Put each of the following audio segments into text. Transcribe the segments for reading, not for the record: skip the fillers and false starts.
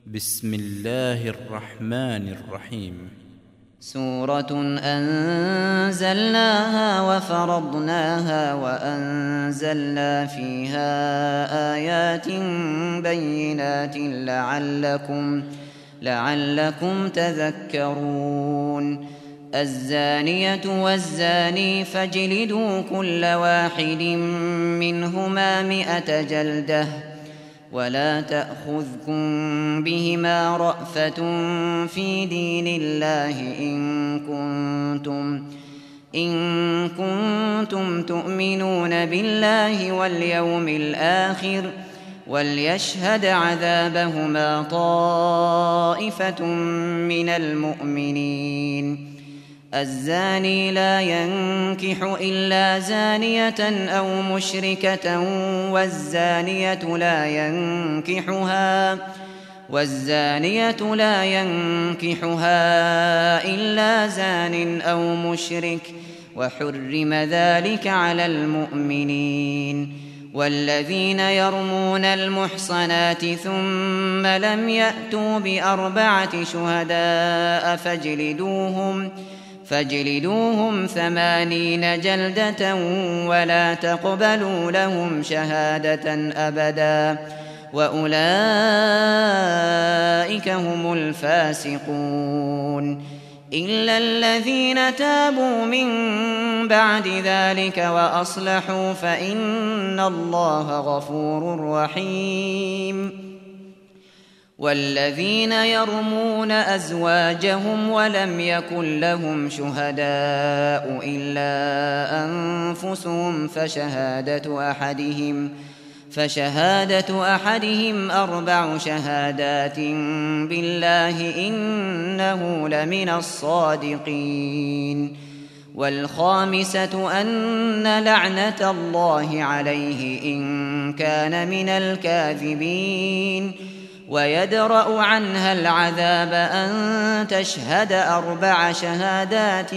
بسم الله الرحمن الرحيم. سورة أنزلناها وفرضناها وأنزلنا فيها آيات بينات لعلكم تذكرون. الزانية والزاني فاجلدوا كل واحد منهما 100 جلدة ولا تأخذكم بهما رأفة في دين الله إن كنتم تؤمنون بالله واليوم الآخر وليشهد عذابهما طائفة من المؤمنين. الزاني لا ينكح إلا زانية أو مشركة والزانية لا ينكحها إلا زان أو مشرك وحرم ذلك على المؤمنين. والذين يرمون المحصنات ثم لم يأتوا ب4 شهداء فاجلدوهم 80 جلدة ولا تقبلوا لهم شهادة أبدا وأولئك هم الفاسقون. إلا الذين تابوا من بعد ذلك وأصلحوا فإن الله غفور رحيم. والذين يرمون أزواجهم ولم يكن لهم شهداء إلا أنفسهم فشهادة أحدهم 4 شهادات بالله إنه لمن الصادقين. والخامسة أن لعنة الله عليه إن كان من الكاذبين. ويدرأ عنها العذاب أن تشهد 4 شهادات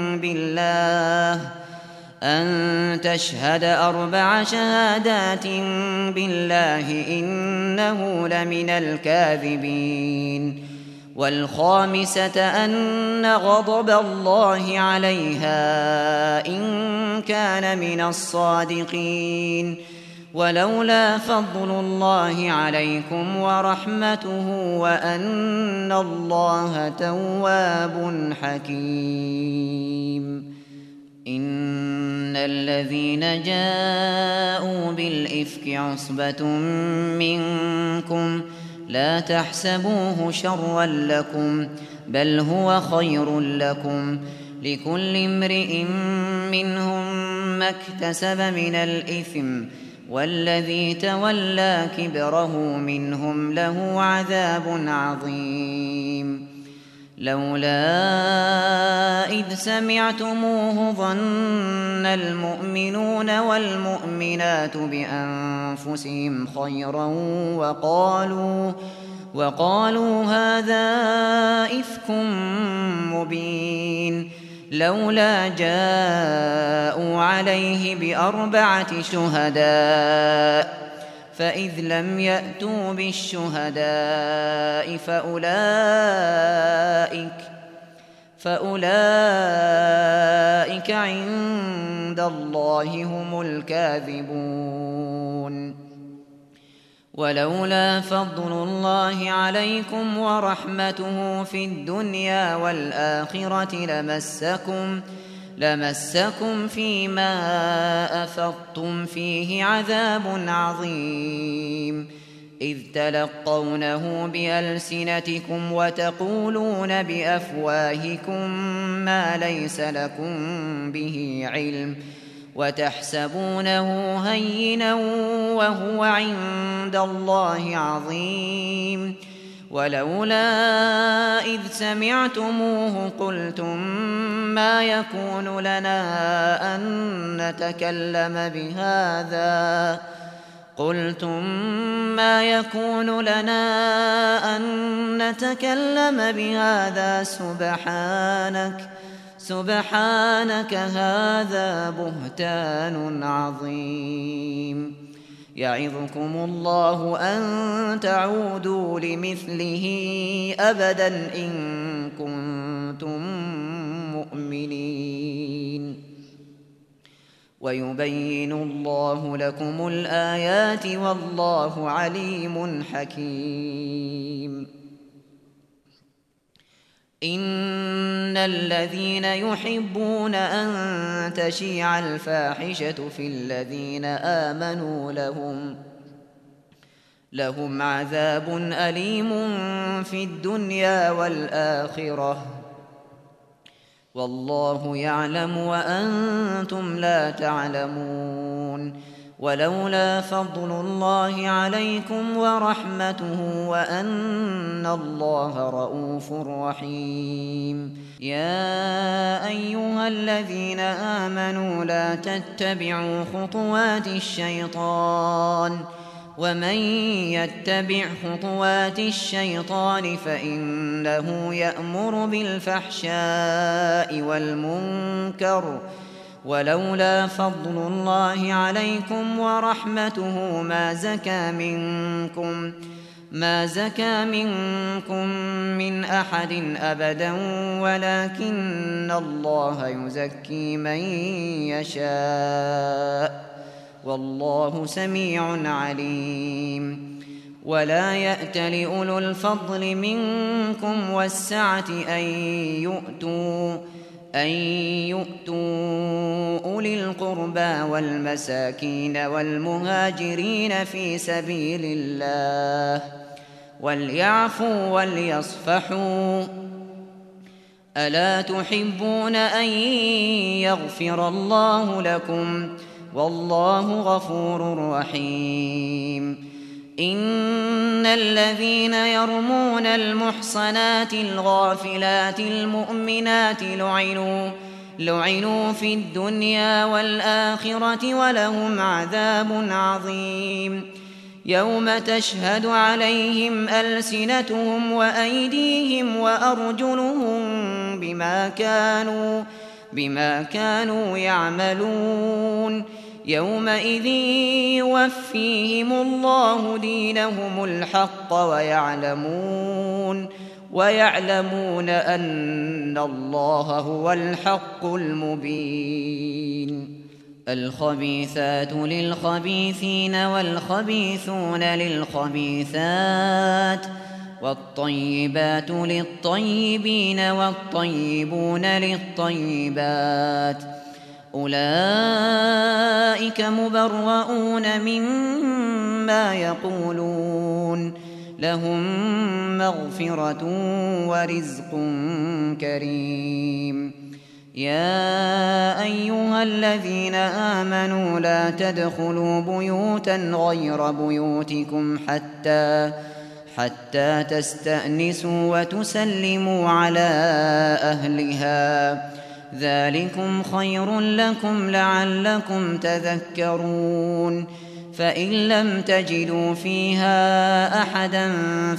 بالله إنه لمن الكاذبين. والخامسة أن غضب الله عليها إن كان من الصادقين. ولولا فضل الله عليكم ورحمته وأن الله تواب حكيم. إن الذين جاءوا بالإفك عصبة منكم لا تحسبوه شرا لكم بل هو خير لكم. لكل امرئ منهم ما اكتسب من الإثم والذي تولى كبره منهم له عذاب عظيم. لولا إذ سمعتموه ظن المؤمنون والمؤمنات بأنفسهم خيرا وقالوا هذا إفك مبين. لولا جاءوا عليه ب4 شهداء فإذ لم يأتوا بالشهداء فأولئك عند الله هم الكاذبون. ولولا فضل الله عليكم ورحمته في الدنيا والآخرة لمسكم فيما أفضتم فيه عذاب عظيم. إذ تلقونه بألسنتكم وتقولون بأفواهكم ما ليس لكم به علم وتحسبونه هينا وهو عند الله عظيم. ولولا إذ سمعتموه قلتم ما يكون لنا أن نتكلم بهذا سبحانك هذا بهتان عظيم. يعظكم الله أن تعودوا لمثله أبدا إن كنتم مؤمنين ويبين الله لكم الآيات والله عليم حكيم إن الذين يحبون أن تشيع الفاحشة في الذين آمنوا لهم عذاب أليم في الدنيا والآخرة والله يعلم وأنتم لا تعلمون ولولا فضل الله عليكم ورحمته وأن الله رءوف رحيم يا أيها الذين آمنوا لا تتبعوا خطوات الشيطان ومن يتبع خطوات الشيطان فإنه يأمر بالفحشاء والمنكر ولولا فضل الله عليكم ورحمته ما زكى منكم من أحد أبدا ولكن الله يزكي من يشاء والله سميع عليم ولا يأت لأولو الفضل منكم والسعة أن يؤتوا أولي القربى والمساكين والمهاجرين في سبيل الله وليعفوا وليصفحوا ألا تحبون أن يغفر الله لكم والله غفور رحيم إن الذين يرمون المحصنات الغافلات المؤمنات لعنوا في الدنيا والآخرة ولهم عذاب عظيم يوم تشهد عليهم ألسنتهم وأيديهم وأرجلهم بما كانوا يعملون يومئذ يوفيهم الله دينهم الحق ويعلمون أن الله هو الحق المبين الخبيثات للخبيثين والخبيثون للخبيثات والطيبات للطيبين والطيبون للطيبات أولئك مبرؤون مما يقولون لهم مغفرة ورزق كريم يا أيها الذين آمنوا لا تدخلوا بيوتا غير بيوتكم حتى تستأنسوا وتسلموا على أهلها ذلكم خير لكم لعلكم تذكرون فإن لم تجدوا فيها أحدا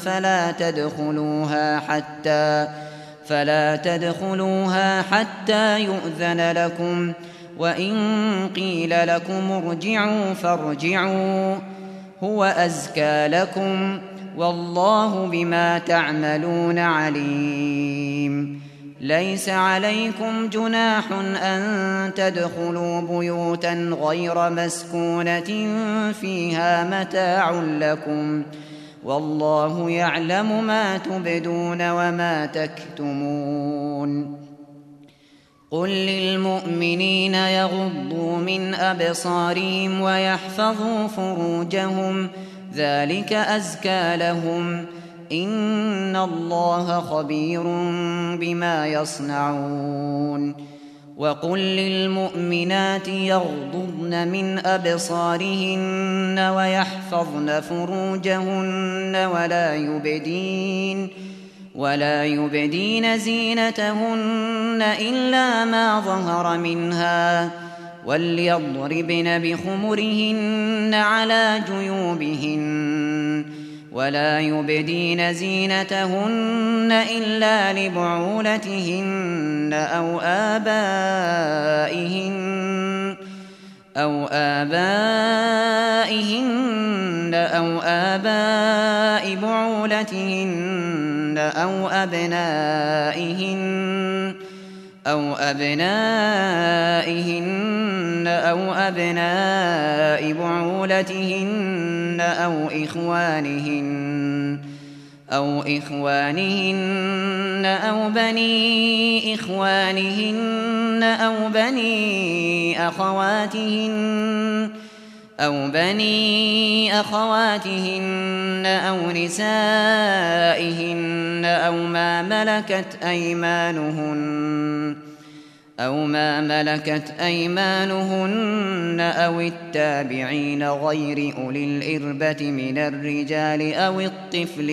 فلا تدخلوها حتى يؤذن لكم وإن قيل لكم ارجعوا فارجعوا هو أزكى لكم والله بما تعملون عليم ليس عليكم جناح أن تدخلوا بيوتا غير مسكونة فيها متاع لكم والله يعلم ما تبدون وما تكتمون قل للمؤمنين يغضوا من أبصارهم ويحفظوا فروجهم ذلك أزكى لهم إن الله خبير بما يصنعون وقل للمؤمنات يغضضن من أبصارهن ويحفظن فروجهن ولا يبدين زينتهن إلا ما ظهر منها وليضربن بخمرهن على جيوبهن ولا يبدين زينتهن إلا لبعولتهن أو آبائهن أو آباء بعولتهن أو أبنائهن أو أبناء بعولتهن أو إخوانهن أو بني إخوانهن أو بني أخواتهن أو نسائهن أو ما ملكت أيمانهن أو التابعين غير أولي الإربة من الرجال أو الطفل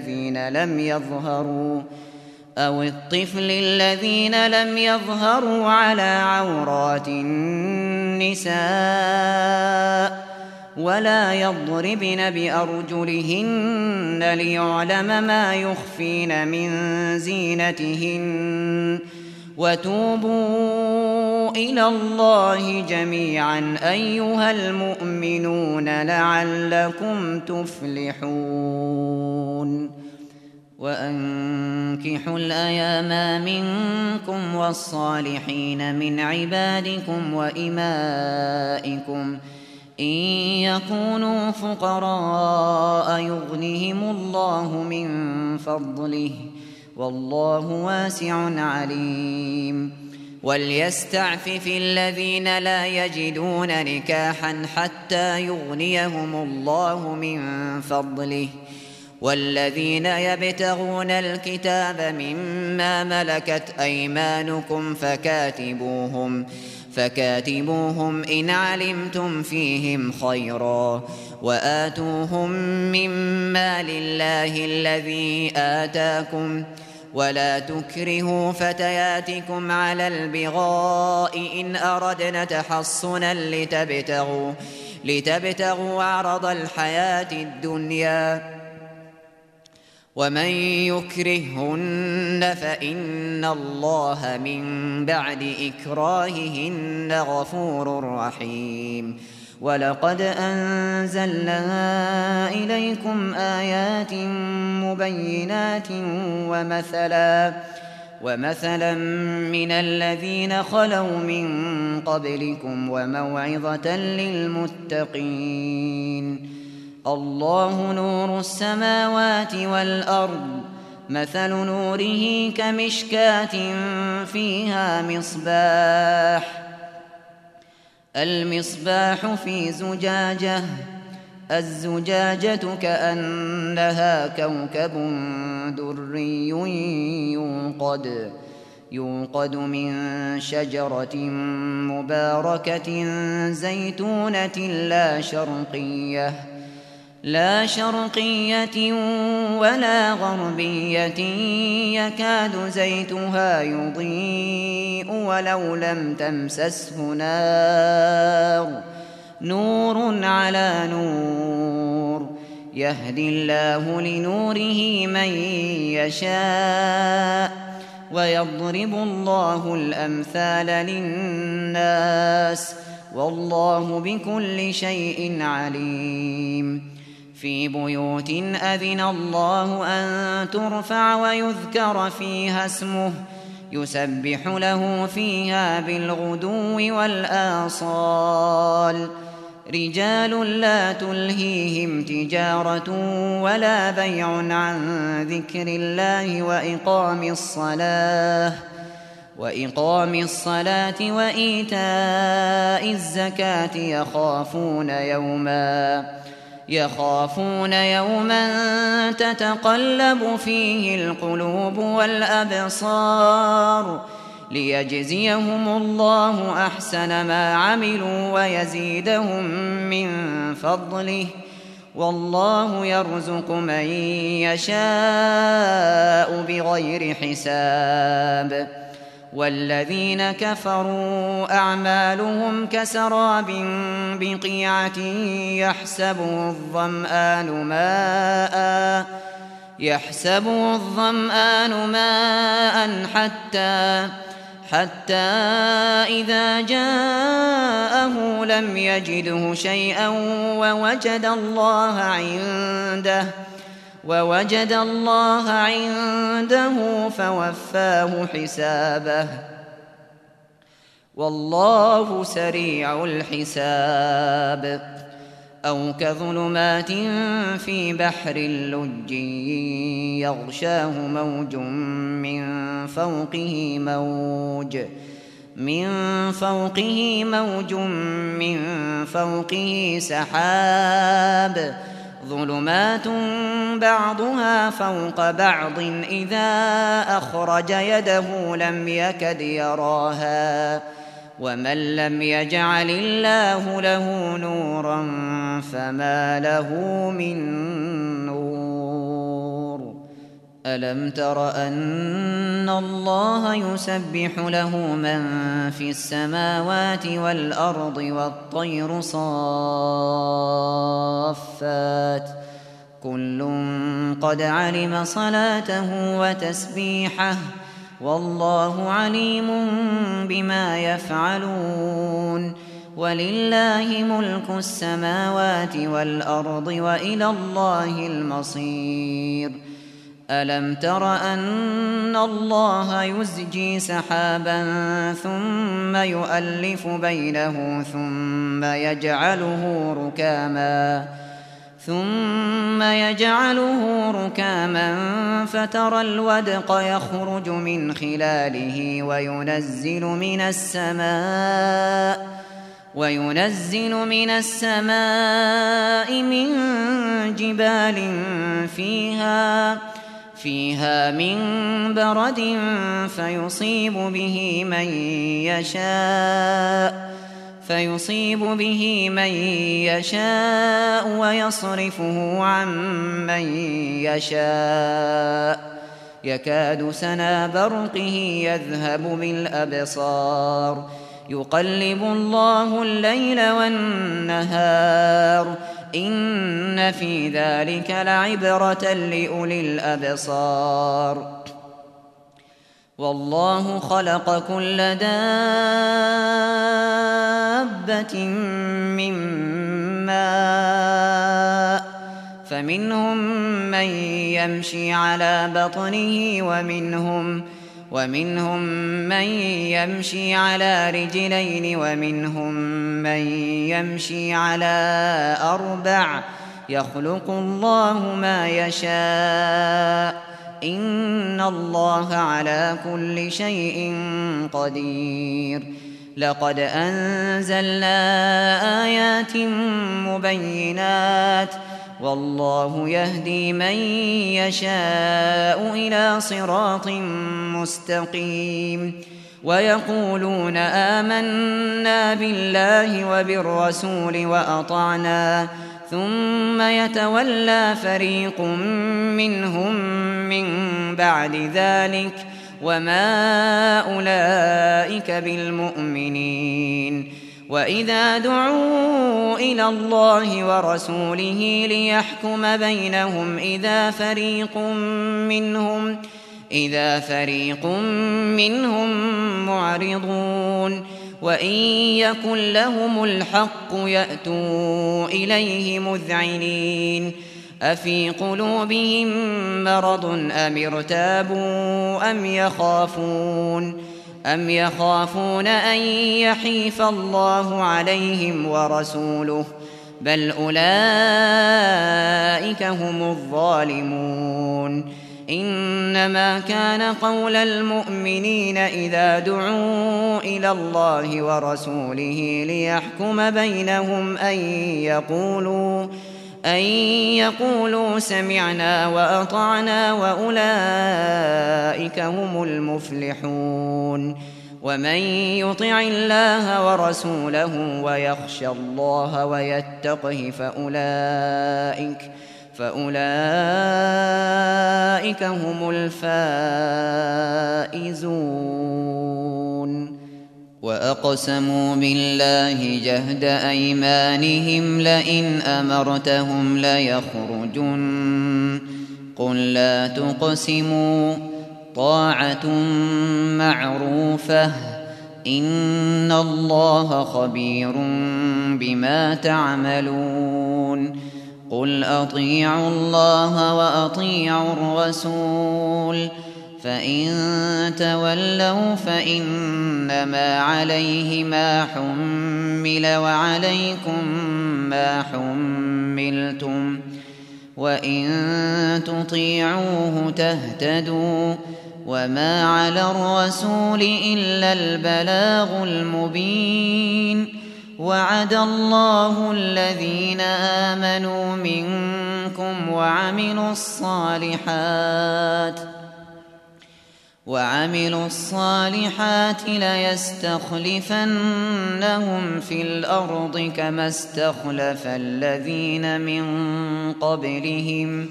الذين لم يظهروا على عورات النساء ولا يضربن بأرجلهن ليعلم ما يخفين من زينتهن وتوبوا إلى الله جميعا أيها المؤمنون لعلكم تفلحون وأنكحوا الأيام منكم والصالحين من عبادكم وإمائكم إن يكونوا فقراء يغنهم الله من فضله والله واسع عليم وليستعفف الذين لا يجدون نكاحا حتى يغنيهم الله من فضله والذين يبتغون الكتاب مما ملكت أيمانكم فكاتبوهم إن علمتم فيهم خيرا وآتوهم مما لله الذي آتاكم ولا تكرهوا فتياتكم على البغاء إن أردنا تحصنا لتبتغوا عرض الحياة الدنيا ومن يكرههن فإن الله من بعد إكراههن غفور رحيم ولقد أنزلنا إليكم آيات مبينات ومثلا من الذين خلوا من قبلكم وموعظة للمتقين الله نور السماوات والأرض مثل نوره كمشكاة فيها المصباح في زجاجة الزجاجة كأنها كوكب دري يوقد من شجرة مباركة زيتونة لا شرقية ولا غربية يكاد زيتها يضيء ولو لم تمسسه نور على نور يهدي الله لنوره من يشاء ويضرب الله الأمثال للناس والله بكل شيء عليم في بيوت أذن الله أن ترفع ويذكر فيها اسمه يسبح له فيها بالغدو والآصال رجال لا تلهيهم تجارة ولا بيع عن ذكر الله وإقام الصلاة وإيتاء الزكاة يخافون يوما تتقلب فيه القلوب والأبصار ليجزيهم الله أحسن ما عملوا ويزيدهم من فضله والله يرزق من يشاء بغير حساب والذين كفروا أعمالهم كسراب بقيعة يحسبه الظمآن ماء حتى إذا جاءه لم يجده شيئا ووجد الله عنده فوفاه حسابه والله سريع الحساب. أو كظلمات في بحر لج يغشاه موج من فوقه سحاب ظلمات بعضها فوق بعض إذا أخرج يده لم يكد يراها ومن لم يجعل الله له نورا فما له من نور. ألم تر أن الله يسبح له من في السماوات والأرض والطير صافات كل قد علم صلاته وتسبيحه والله عليم بما يفعلون. ولله ملك السماوات والأرض وإلى الله المصير. ألم تر أن الله يزجي سحابا ثم يؤلف بينه ثم يجعله ركاما فترى الودق يخرج من خلاله وينزل من السماء من جبال فيها من برد فيصيب به من يشاء ويصرفه عن من يشاء يكاد سنا برقه يذهب بالأبصار يقلب الله الليل والنهار إن في ذلك لعبرة لأولي الأبصار. والله خلق كل دابة من ماء فمنهم من يمشي على بطنه ومنهم من يمشي على رجلين ومنهم من يمشي على أربع يخلق الله ما يشاء إن الله على كل شيء قدير. لقد أنزلنا آيات مبينات والله يهدي من يشاء إلى صراط مستقيم. ويقولون آمنا بالله وبالرسول وأطعنا ثم يتولى فريق منهم من بعد ذلك وما أولئك بالمؤمنين. وإذا دعوا إلى الله ورسوله ليحكم بينهم إذا فريق منهم معرضون وإن يكن لهم الحق يأتوا إليه مذعنين. أفي قلوبهم مرض أم ارتابوا أم يخافون أن يحيف الله عليهم ورسوله بل أولئك هم الظالمون. إنما كان قول المؤمنين إذا دعوا إلى الله ورسوله ليحكم بينهم أن يقولوا سمعنا وأطعنا وأولئك هم المفلحون. ومن يطع الله ورسوله ويخشى الله ويتقه فأولئك هم الفائزون. وأقسموا بالله جهد أيمانهم لئن أمرتهم ليخرجن قل لا تقسموا طاعة معروفة إن الله خبير بما تعملون قل أطيعوا الله وأطيعوا الرسول فإن تولوا فإنما عليه ما حمل وعليكم ما حملتم وإن تطيعوه تهتدوا وما على الرسول إلا البلاغ المبين وعد الله الذين آمنوا منكم وعملوا الصالحات ليستخلفنهم في الأرض كما استخلف الذين من قبلهم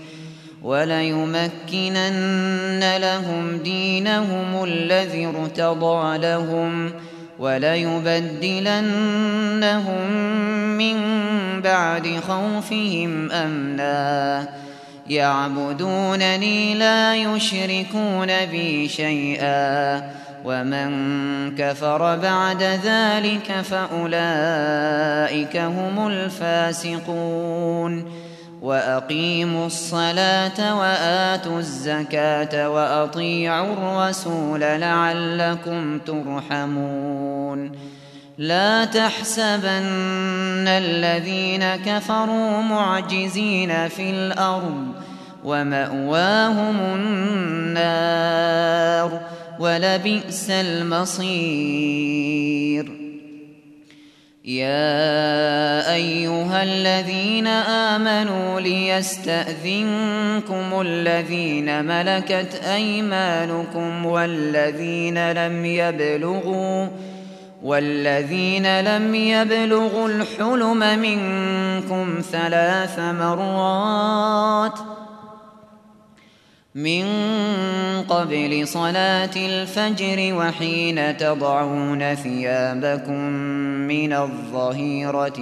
وليمكنن لهم دينهم الذي ارتضى لهم وليبدلنهم من بعد خوفهم أمنا يعبدونني لا يشركون بي شيئا ومن كفر بعد ذلك فأولئك هم الفاسقون وأقيموا الصلاة وآتوا الزكاة وأطيعوا الرسول لعلكم ترحمون لا تحسبن الذين كفروا معجزين في الأرض ومأواهم النار ولبئس المصير يا أيها الذين آمنوا ليستأذنكم الذين ملكت أيمانكم والذين لم يبلغوا الحلم منكم 3 مرات من قبل صلاة الفجر وحين تضعون ثيابكم من الظهيرة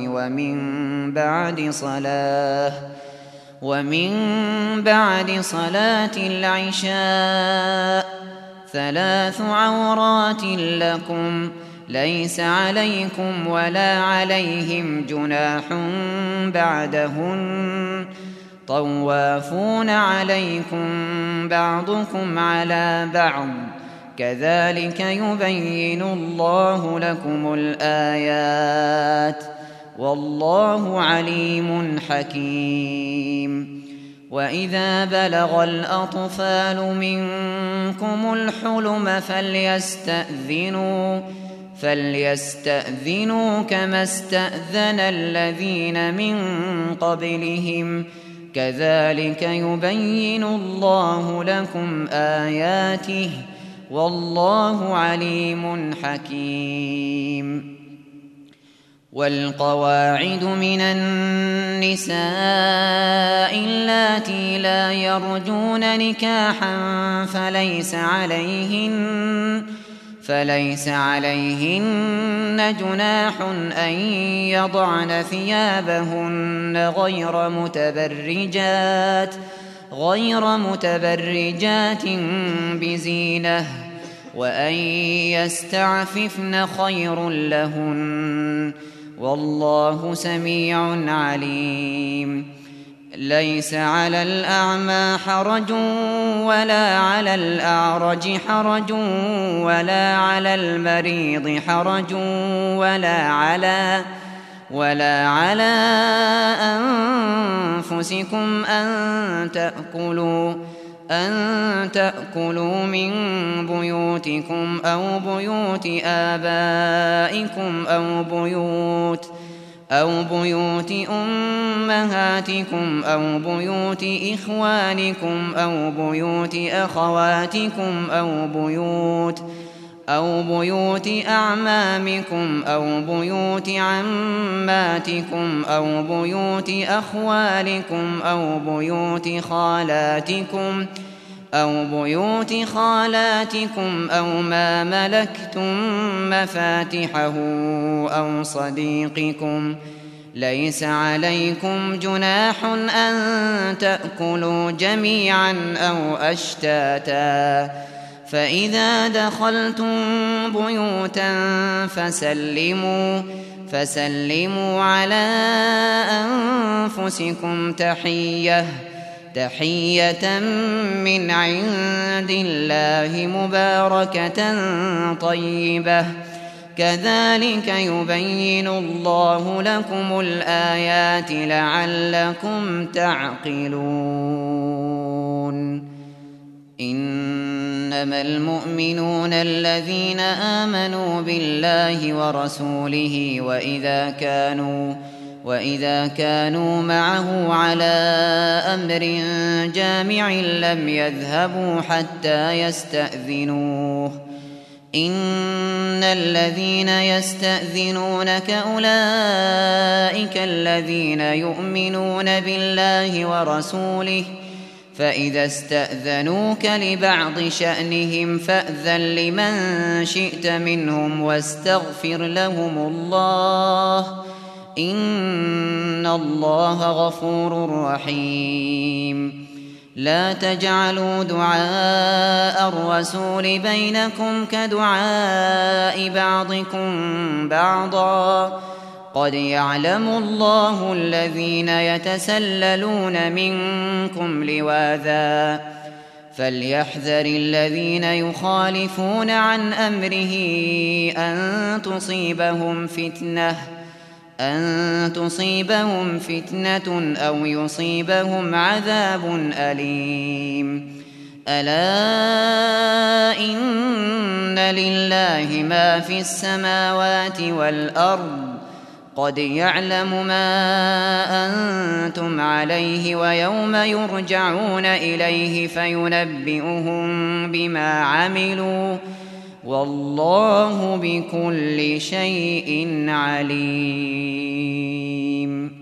ومن بعد صلاة العشاء 3 عورات لكم ليس عليكم ولا عليهم جناح بعدهن طوافون عليكم بعضكم على بعض كذلك يبين الله لكم الآيات والله عليم حكيم وإذا بلغ الأطفال منكم الحلم فليستأذنوا كما استأذن الذين من قبلهم كذلك يبين الله لكم آياته والله عليم حكيم والقواعد من النساء اللاتي لا يرجون نكاحا فليس عليهن جناح أن يضعن ثيابهن غير متبرجات بزينة وأن يستعففن خير لهن والله سميع عليم ليس على الأعمى حرج ولا على الأعرج حرج ولا على المريض حرج ولا على أنفسكم أن تأكلوا من بيوتكم أو بيوت آبائكم أو بيوت أمهاتكم أو بيوت إخوانكم أو بيوت أخواتكم أو بيوت أعمامكم أو بيوت عماتكم أو بيوت أخوالكم أو بيوت خالاتكم أو ما ملكتم مفاتحه أو صديقكم ليس عليكم جناح أن تأكلوا جميعا أو أشتاتا فإذا دخلتم بيوتا فسلموا على أنفسكم تحية من عند الله مباركة طيبة كذلك يبين الله لكم الآيات لعلكم تعقلون. إنما المؤمنون الذين آمنوا بالله ورسوله وإذا كانوا معه على أمر جامع لم يذهبوا حتى يستأذنوه. إن الذين يستأذنونك أولئك الذين يؤمنون بالله ورسوله فإذا استأذنوك لبعض شأنهم فأذن لمن شئت منهم واستغفر لهم الله إن الله غفور رحيم. لا تجعلوا دعاء الرسول بينكم كدعاء بعضكم بعضا قد يعلم الله الذين يتسللون منكم لواذا فليحذر الذين يخالفون عن أمره أن تصيبهم فتنة أو يصيبهم عذاب أليم. ألا إن لله ما في السماوات والأرض قد يعلم ما أنتم عليه ويوم يرجعون إليه فينبئهم بما عملوا والله بكل شيء عليم.